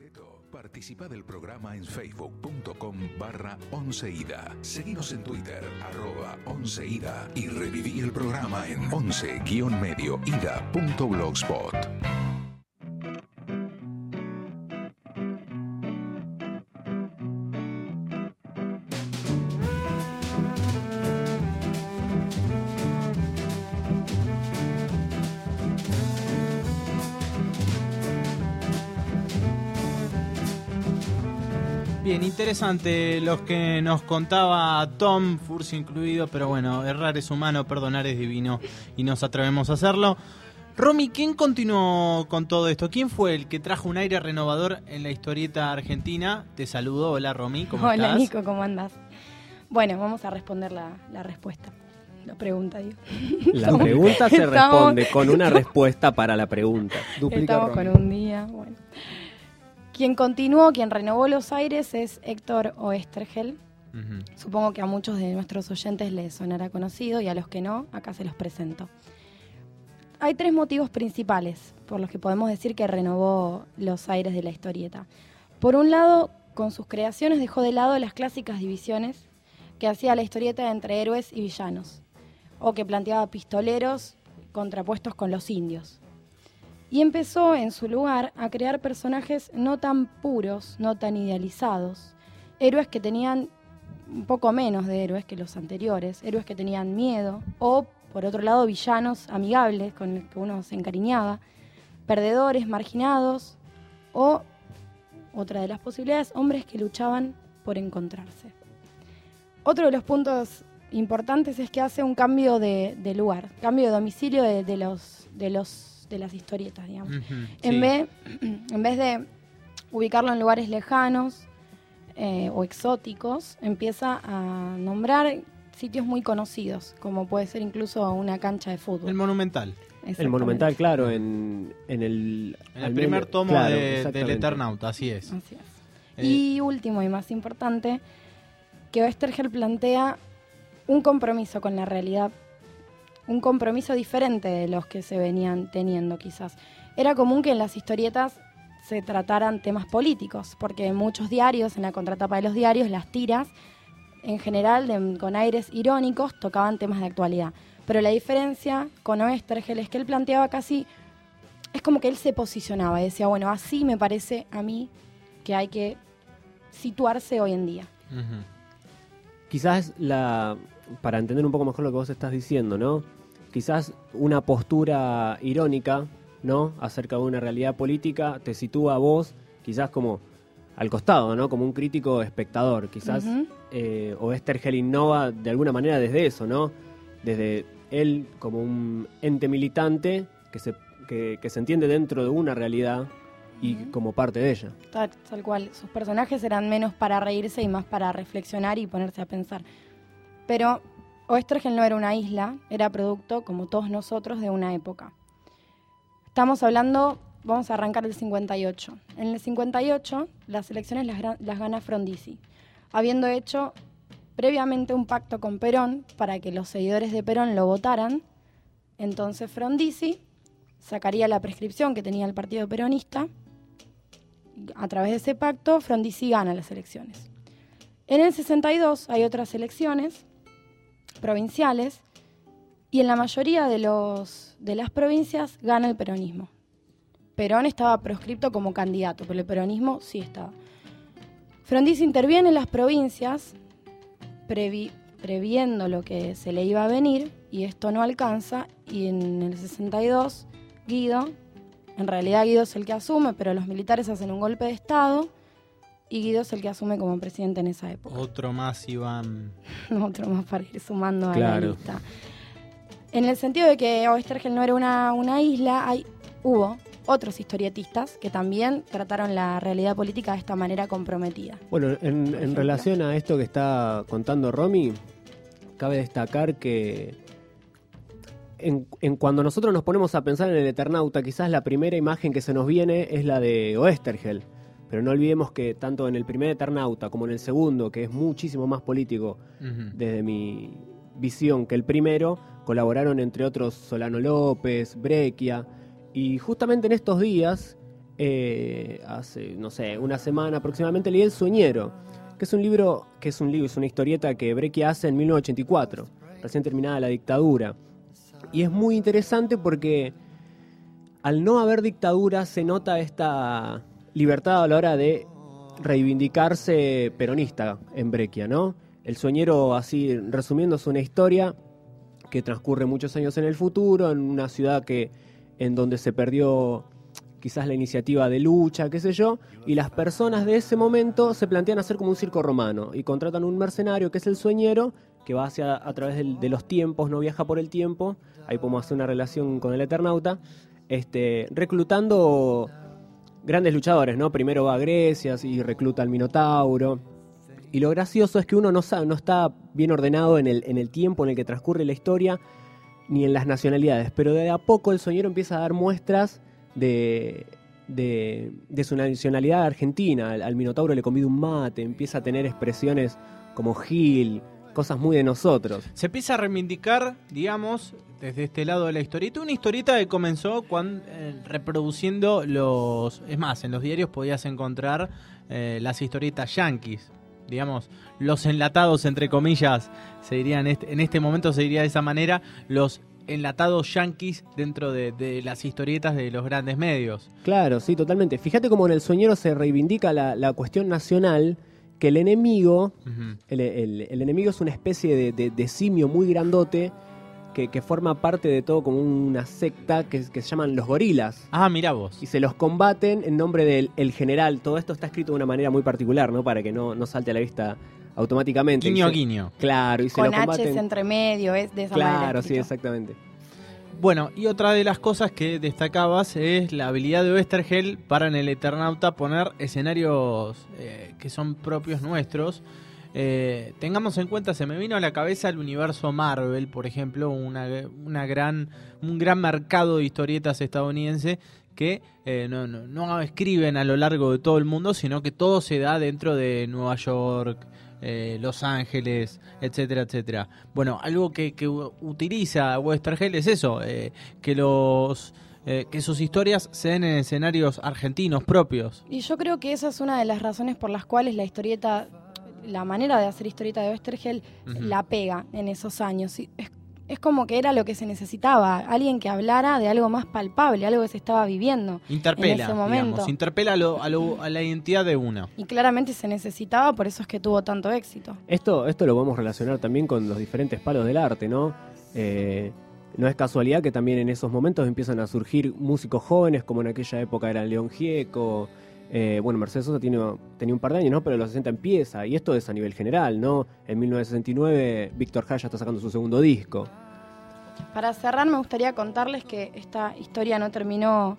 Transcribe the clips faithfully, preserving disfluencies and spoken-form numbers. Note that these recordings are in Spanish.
Participa del programa en facebook.com barra onceida. Seguinos en Twitter, arroba onceida. Y reviví el programa en once guión medio ida punto blogspot. Bien, interesante los que nos contaba Tom, Furcio incluido, pero bueno, errar es humano, perdonar es divino y nos atrevemos a hacerlo. Romy, ¿quién continuó con todo esto? ¿Quién fue el que trajo un aire renovador en la historieta argentina? Te saludo, hola Romy, ¿cómo hola, estás? Hola Nico, ¿cómo andás? Bueno, vamos a responder la, la respuesta. La pregunta, digo. La pregunta se estamos, responde con una respuesta para la pregunta. Duplica Estamos Romy. Con un día, bueno. Quien continuó, quien renovó los aires es Héctor Oesterhel. Uh-huh. Supongo que a muchos de nuestros oyentes les sonará conocido y a los que no, acá se los presento. Hay tres motivos principales por los que podemos decir que renovó los aires de la historieta. Por un lado, con sus creaciones dejó de lado las clásicas divisiones que hacía la historieta entre héroes y villanos, o que planteaba pistoleros contrapuestos con los indios. Y empezó, en su lugar, a crear personajes no tan puros, no tan idealizados. Héroes que tenían un poco menos de héroes que los anteriores, héroes que tenían miedo, o, por otro lado, villanos amigables con los que uno se encariñaba, perdedores, marginados, o, otra de las posibilidades, hombres que luchaban por encontrarse. Otro de los puntos importantes es que hace un cambio de, de lugar, cambio de domicilio de, de los... De los de las historietas, digamos. Uh-huh, en, sí. vez, en vez de ubicarlo en lugares lejanos eh, o exóticos, empieza a nombrar sitios muy conocidos, como puede ser incluso una cancha de fútbol. El Monumental. El Monumental, claro, en, en el... En el primer menos, tomo claro, de, del Eternauta, así es. Así es. Eh. Y último y más importante, que Oesterhel plantea un compromiso con la realidad, un compromiso diferente de los que se venían teniendo quizás. Era común que en las historietas se trataran temas políticos, porque en muchos diarios, en la contratapa de los diarios, las tiras, en general, de, con aires irónicos, tocaban temas de actualidad. Pero la diferencia con Oesterhel es que él planteaba casi, es como que él se posicionaba y decía, bueno, así me parece a mí que hay que situarse hoy en día. Uh-huh. Quizás, la para entender un poco mejor lo que vos estás diciendo, ¿no? Quizás una postura irónica, ¿no?, acerca de una realidad política te sitúa a vos quizás como al costado, ¿no?, como un crítico espectador. Quizás uh-huh. eh, Oesterhel innova de alguna manera desde eso, ¿no?, desde él como un ente militante que se, que, que se entiende dentro de una realidad y uh-huh. como parte de ella. Tal, tal cual. Sus personajes eran menos para reírse y más para reflexionar y ponerse a pensar. Pero Oesterhel no era una isla, era producto, como todos nosotros, de una época. Estamos hablando, vamos a arrancar del cincuenta y ocho. En el cincuenta y ocho, las elecciones las, las gana Frondizi, habiendo hecho previamente un pacto con Perón para que los seguidores de Perón lo votaran. Entonces Frondizi sacaría la prescripción que tenía el partido peronista. A través de ese pacto, Frondizi gana las elecciones. En el sesenta y dos hay otras elecciones provinciales y en la mayoría de, los, de las provincias gana el peronismo. Perón estaba proscripto como candidato, pero el peronismo sí estaba. Frondizi interviene en las provincias previ, previendo lo que se le iba a venir y esto no alcanza y en el sesenta y dos Guido, en realidad Guido es el que asume, pero los militares hacen un golpe de estado y Guido es el que asume como presidente en esa época. Otro más, Iván. Otro más para ir sumando claro. a la lista. En el sentido de que Oesterhel no era una, una isla, hay, hubo otros historietistas que también trataron la realidad política de esta manera comprometida. Bueno, en, en relación a esto que está contando Romy, cabe destacar que en, en cuando nosotros nos ponemos a pensar en el Eternauta, quizás la primera imagen que se nos viene es la de Oesterhel. Pero no olvidemos que tanto en el primer Eternauta como en el segundo, que es muchísimo más político uh-huh. desde mi visión que el primero, colaboraron entre otros Solano López, Breccia, y justamente en estos días eh, hace, no sé, una semana aproximadamente leí El Sueñero, que es un libro, que es un libro, es una historieta que Breccia hace en mil novecientos ochenta y cuatro, recién terminada la dictadura. Y es muy interesante porque al no haber dictadura se nota esta libertad a la hora de reivindicarse peronista en Breccia, ¿no? El Sueñero, así resumiendo, es una historia que transcurre muchos años en el futuro, en una ciudad que en donde se perdió quizás la iniciativa de lucha, qué sé yo, y las personas de ese momento se plantean hacer como un circo romano y contratan un mercenario que es el Sueñero, que va hacia a través del, de los tiempos, no viaja por el tiempo, ahí podemos hacer una relación con el Eternauta, este, reclutando grandes luchadores, ¿no? Primero va a Grecia y recluta al Minotauro. Y lo gracioso es que uno no sabe, no está bien ordenado en el, en el tiempo en el que transcurre la historia, ni en las nacionalidades, pero de a poco el Sueñero empieza a dar muestras de, de, de su nacionalidad argentina. Al, al Minotauro le convida un mate, empieza a tener expresiones como Gil, cosas muy de nosotros. Se empieza a reivindicar, digamos, desde este lado de la historieta, una historieta que comenzó cuando, eh, reproduciendo los... Es más, en los diarios podías encontrar eh, las historietas yanquis. Digamos, los enlatados, entre comillas, se dirían en este, en este momento se diría de esa manera, los enlatados yanquis dentro de, de las historietas de los grandes medios. Claro, sí, totalmente. Fíjate cómo en El Sueñero se reivindica la, la cuestión nacional, que el enemigo, uh-huh. el, el, el enemigo es una especie de, de, de simio muy grandote, que, que forma parte de todo como una secta que, que se llaman los gorilas. Ah, mirá vos. Y se los combaten en nombre del el general. Todo esto está escrito de una manera muy particular, ¿no? Para que no, no salte a la vista automáticamente. Guiño a se, guiño. Claro, y se con lo combaten. H's entre medio, es de esa claro, manera. Claro, sí, exactamente. Bueno, y otra de las cosas que destacabas es la habilidad de Oesterheld para en el Eternauta poner escenarios eh, que son propios nuestros. Eh, tengamos en cuenta, se me vino a la cabeza el universo Marvel, por ejemplo, una, una gran, un gran mercado de historietas estadounidense que eh, no, no, no escriben a lo largo de todo el mundo, sino que todo se da dentro de Nueva York, eh, Los Ángeles, etcétera, etcétera. Bueno, algo que, que utiliza Oesterheld es eso, eh, que los... Eh, que sus historias se den en escenarios argentinos propios. Y yo creo que esa es una de las razones por las cuales la historieta... la manera de hacer historieta de Oesterheld uh-huh. la pega en esos años. Es, es como que era lo que se necesitaba, alguien que hablara de algo más palpable, algo que se estaba viviendo interpela, en ese momento. Digamos, interpela a, lo, a, lo, a la identidad de uno. Y claramente se necesitaba, por eso es que tuvo tanto éxito. Esto, esto lo podemos relacionar también con los diferentes palos del arte, ¿no? Eh, no es casualidad que también en esos momentos empiezan a surgir músicos jóvenes, como en aquella época eran León Gieco. Eh, bueno, Mercedes Sosa tiene, tenía un par de años, ¿no? Pero en los sesenta empieza, y esto es a nivel general, ¿no? En mil novecientos sesenta y nueve Víctor Jara está sacando su segundo disco. Para cerrar me gustaría contarles que esta historia no terminó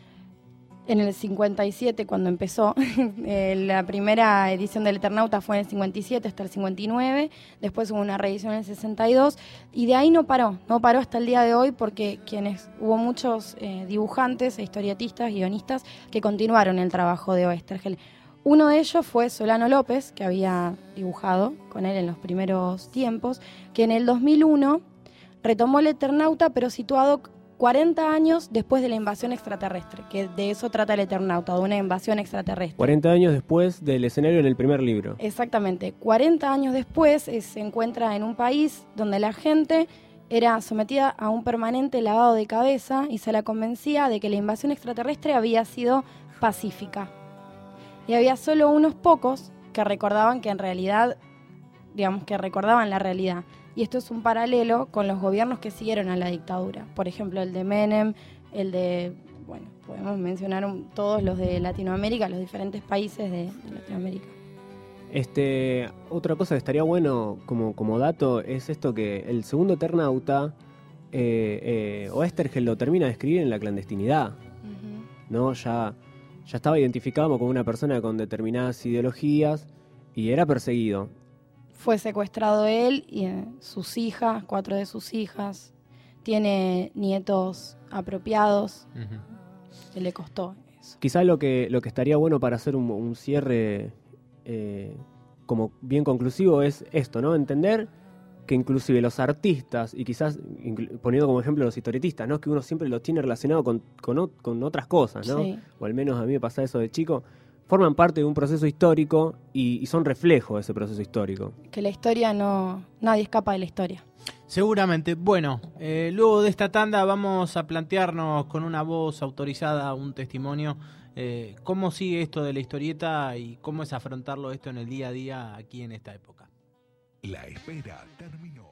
en el cincuenta y siete cuando empezó. eh, la primera edición del Eternauta fue en el cincuenta y siete hasta el cincuenta y nueve, después hubo una reedición en el sesenta y dos, y de ahí no paró, no paró hasta el día de hoy porque quienes hubo muchos eh, dibujantes, historietistas, guionistas que continuaron el trabajo de Oesterheld. Uno de ellos fue Solano López, que había dibujado con él en los primeros tiempos, que en el dos mil uno retomó el Eternauta, pero situado cuarenta años después de la invasión extraterrestre, que de eso trata el Eternauta, de una invasión extraterrestre. cuarenta años después del escenario en el primer libro. Exactamente. cuarenta años después eh, se encuentra en un país donde la gente era sometida a un permanente lavado de cabeza y se la convencía de que la invasión extraterrestre había sido pacífica. Y había solo unos pocos que recordaban que en realidad, digamos, que recordaban la realidad. Y esto es un paralelo con los gobiernos que siguieron a la dictadura. Por ejemplo, el de Menem, el de, bueno, podemos mencionar un, todos los de Latinoamérica, los diferentes países de, de Latinoamérica. Este, otra cosa que estaría bueno como, como dato es esto que el segundo Eternauta, eh, eh, Oesterheld lo termina de escribir en la clandestinidad, uh-huh. ¿no? Ya, ya estaba identificado como una persona con determinadas ideologías y era perseguido. Fue secuestrado él y eh, sus hijas, cuatro de sus hijas. Tiene nietos apropiados. Uh-huh. Que le costó eso. Quizás lo que, lo que estaría bueno para hacer un, un cierre eh, como bien conclusivo es esto, ¿no? Entender que inclusive los artistas, y quizás inclu- poniendo como ejemplo los historietistas, ¿no? Que uno siempre los tiene relacionado con, con, o- con otras cosas, ¿no? Sí. O al menos a mí me pasa eso de chico, forman parte de un proceso histórico y, y son reflejo de ese proceso histórico. Que la historia no... Nadie escapa de la historia. Seguramente. Bueno, eh, luego de esta tanda vamos a plantearnos con una voz autorizada, un testimonio, eh, cómo sigue esto de la historieta y cómo es afrontarlo esto en el día a día aquí en esta época. La espera terminó.